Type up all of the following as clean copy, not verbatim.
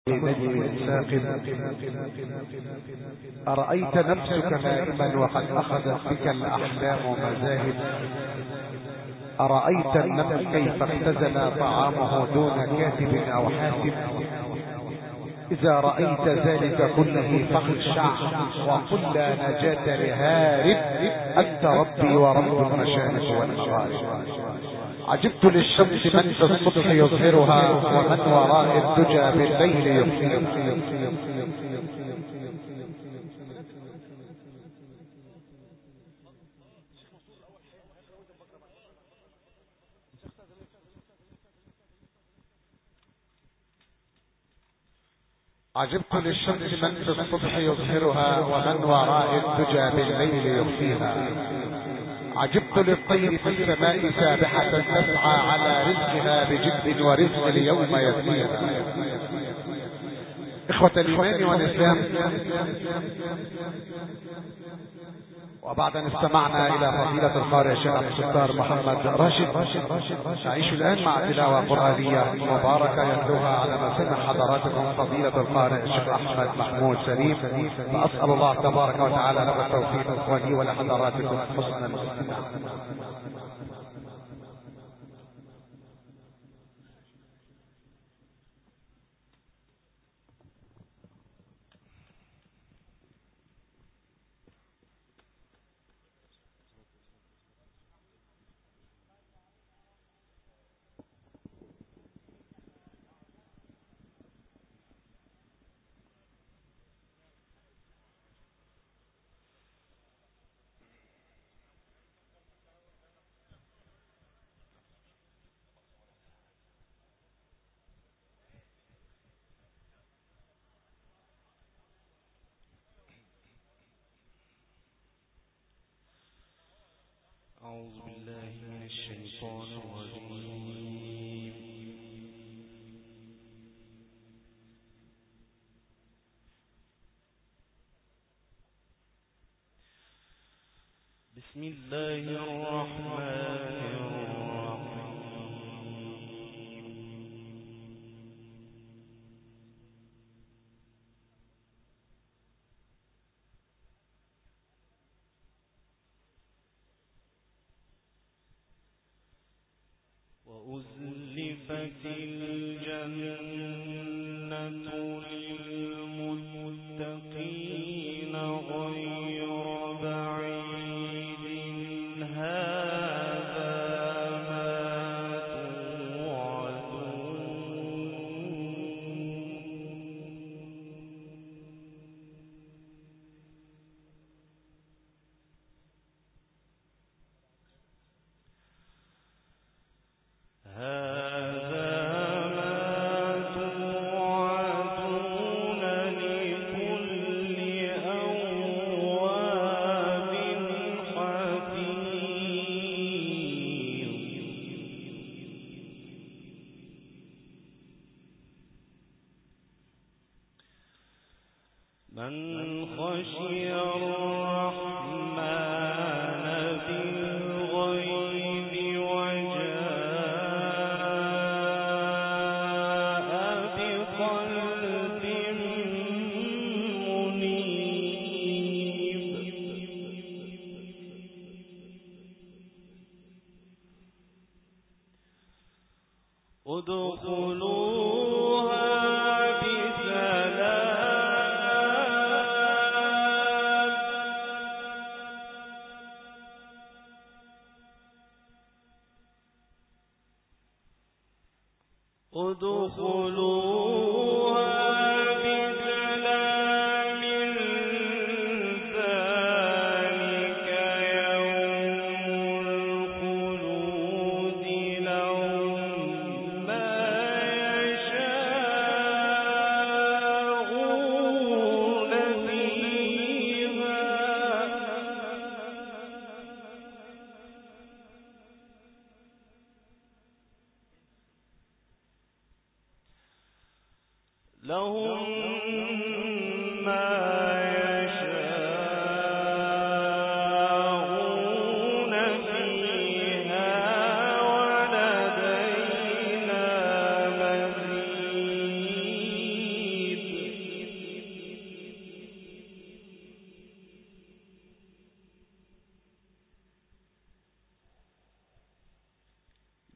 نجم ساقب. أرأيت نفسك نائما وقد أخذت بك الأحلام مذاهب. أرأيت النفس كيف اختزل طعامه دون كاتب أو حاسب. إذا رأيت ذلك كله فاخشع وقل لا نجاة لهارب. أنت ربي ورب المشارق والمغارب. عجبت للشمس من في الصبح يظهرها ومن وراء الدجى بالليل يخفيها. عجبت للشمس من في الصبح يظهرها ومن وراء الدجى بالليل يخفيها. عجبت للطير في السماء سابحة تسعى على رزقها بجد ورزق اليوم يكفيها. إخوة الإيمان والإسلام، وبعد أن استمعنا إلى فضيلة القارئ الشيخ عبد الستار محمد راشد، نعيش الآن مع تلاوة قرآنية مباركة يتلوها على مسمع حضراتكم فضيلة القارئ الشيخ أحمد محمود سليم. فأسأل الله تبارك وتعالى له التوفيق ولي ولحضراتكم حسن الاستماع. أعوذ بالله من الشيطان الرجيم. بسم الله الرحمن الرحيم. وأزلفت الجنة للمتقين غير بعيد. هذا ما توعدون. من خشي الرحمن بالغيب وجاء بقلب منيب. ادخلوها بسلام. ذلك يوم الخلود لهم ما يشاءون فيها. لهم ما يشاءون فيها ولدينا مزيد.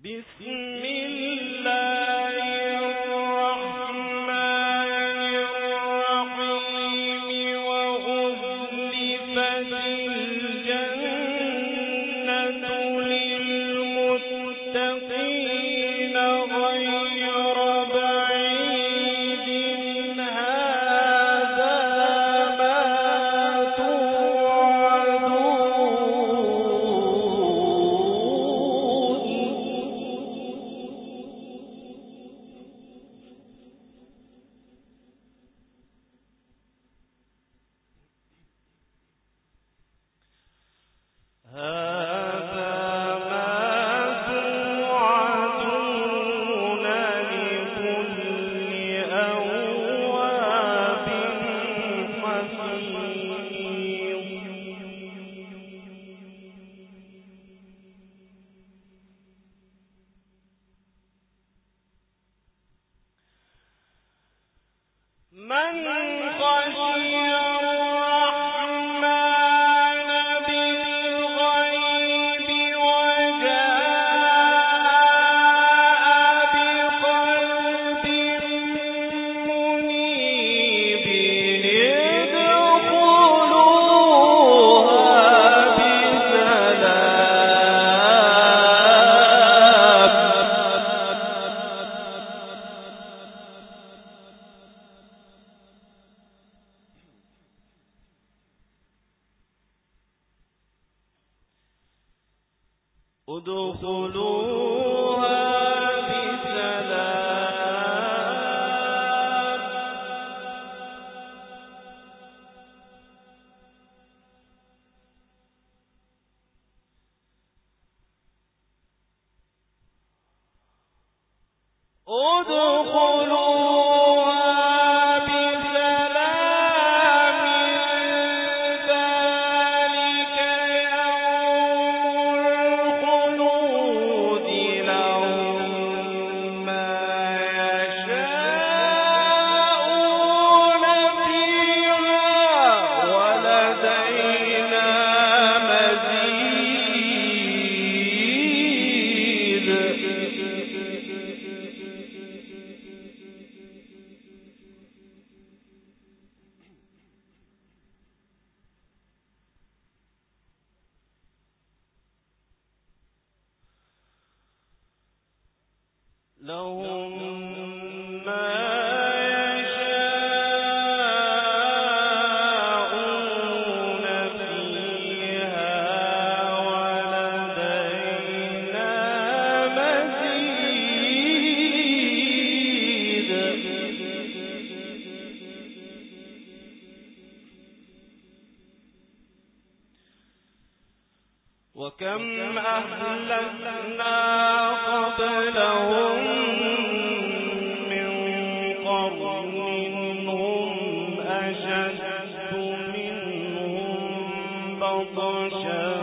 وكم أهلكنا قبلهم من قرن هم أشد منهم بطشا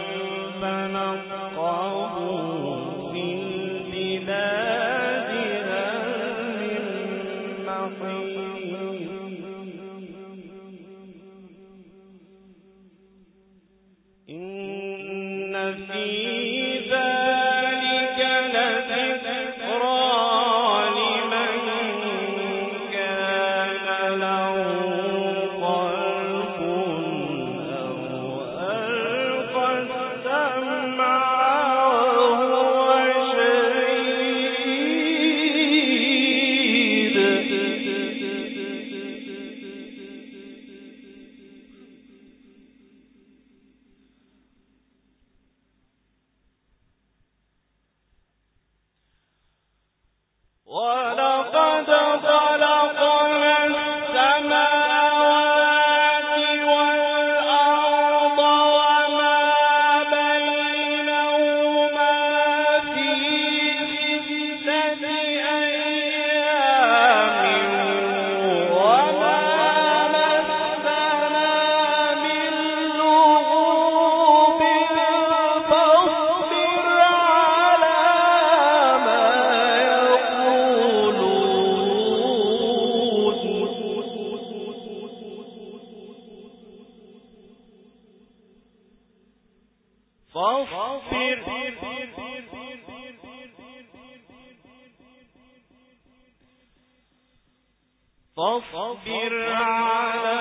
فنقبوا في البلاد هل من محيص إن في ذلك لذكرى لمن كان له قلب أو ألقى السمع وهو شهيد فاصبر على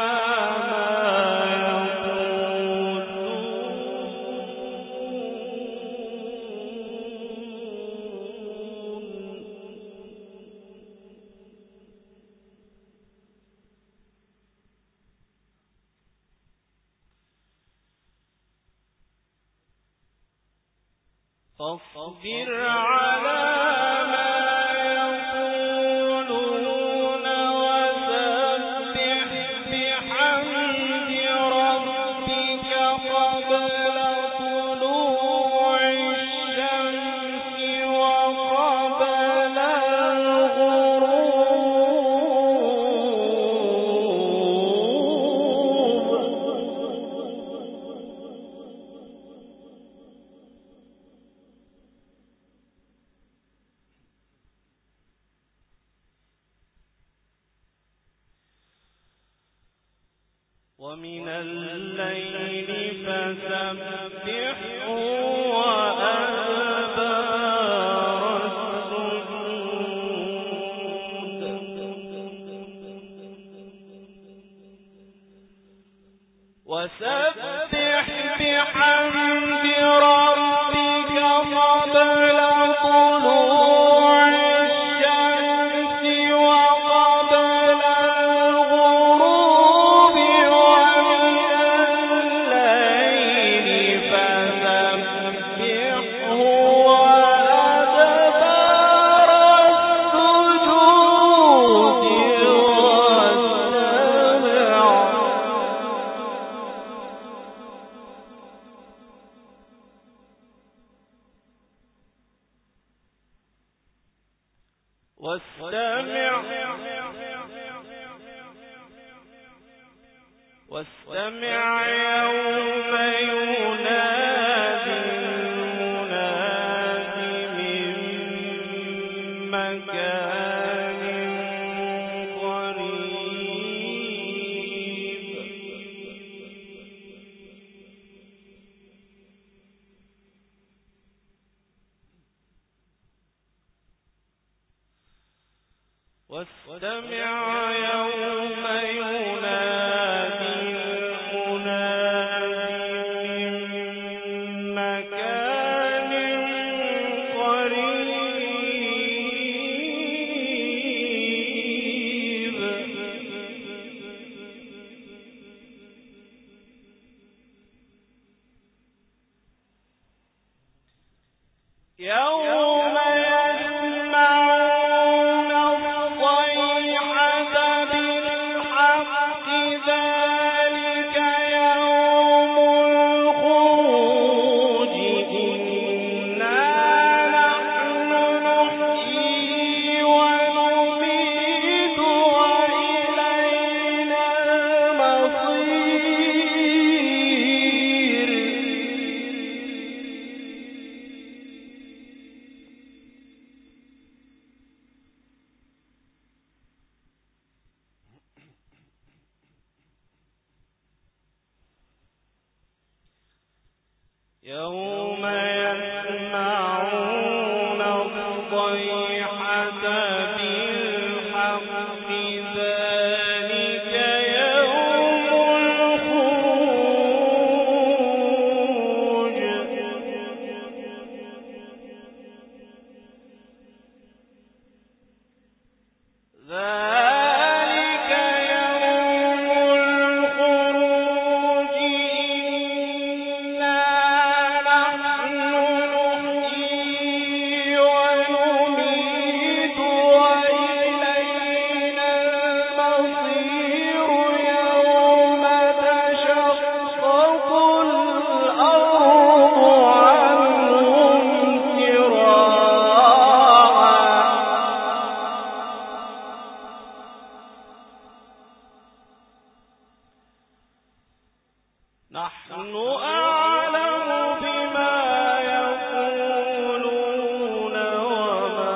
ما يقولون وسبح بحمد ربك قبل طلوع الشمس وقبل ومن الليل فسبحه وأدبار السجود وسبح بحمد ربك قبل طلوع الشمس وقبل الغروب واستمع يوم ينادي المناد من مكان قريب واستمع يوم ينادي المناد من مكان قريب يوم يسمعون الصيحة بالحق ذلك يوم الخروج إنا نحن نحيي ونميت وإلينا المصير يوم يسمعون الصيحة بالحق ذلك يوم الخروج ذلك يوم الخروج إنا نحن نحيي ونميت وإلينا المصير يوم تشقق الأرض عنهم سراعا نحن أعلم بما يقولون وما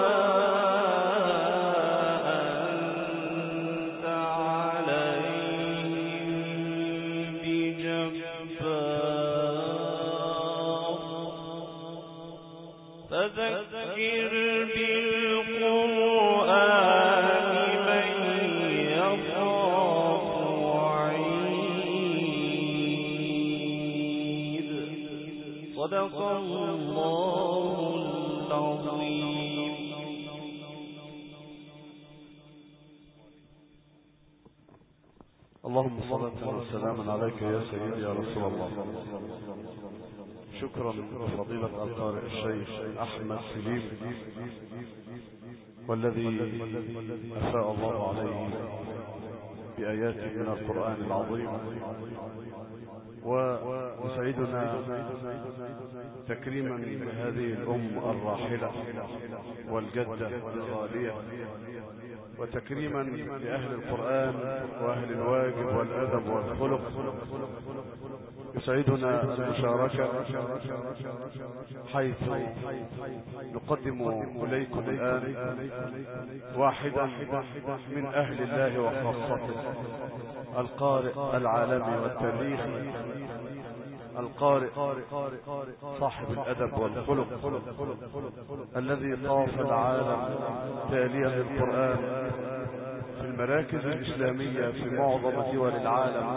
أنت عليهم بجبار فذكر بالقرآن من يخاف صدق الله العظيم. اللهم صلاة وسلاما عليك يا سيدي يا رسول الله. شكرا لفضيلة القارئ الشيخ أحمد سليم، والذي أفاء الله عليه بآيات من القرآن العظيم، ويسعدنا تكريما لهذه الأم الراحلة والجدة الغالية، وتكريما لأهل القرآن وأهل الواجب والأدب والخلق. يسعدنا المشاركة حيث نقدم إليكم الآن واحدا من أهل الله وخاصته، القارئ العالمي والتاريخي، القارئ صاحب الأدب والخلق، الذي طاف العالم تاليا للقرآن في المراكز الإسلامية في معظم دول العالم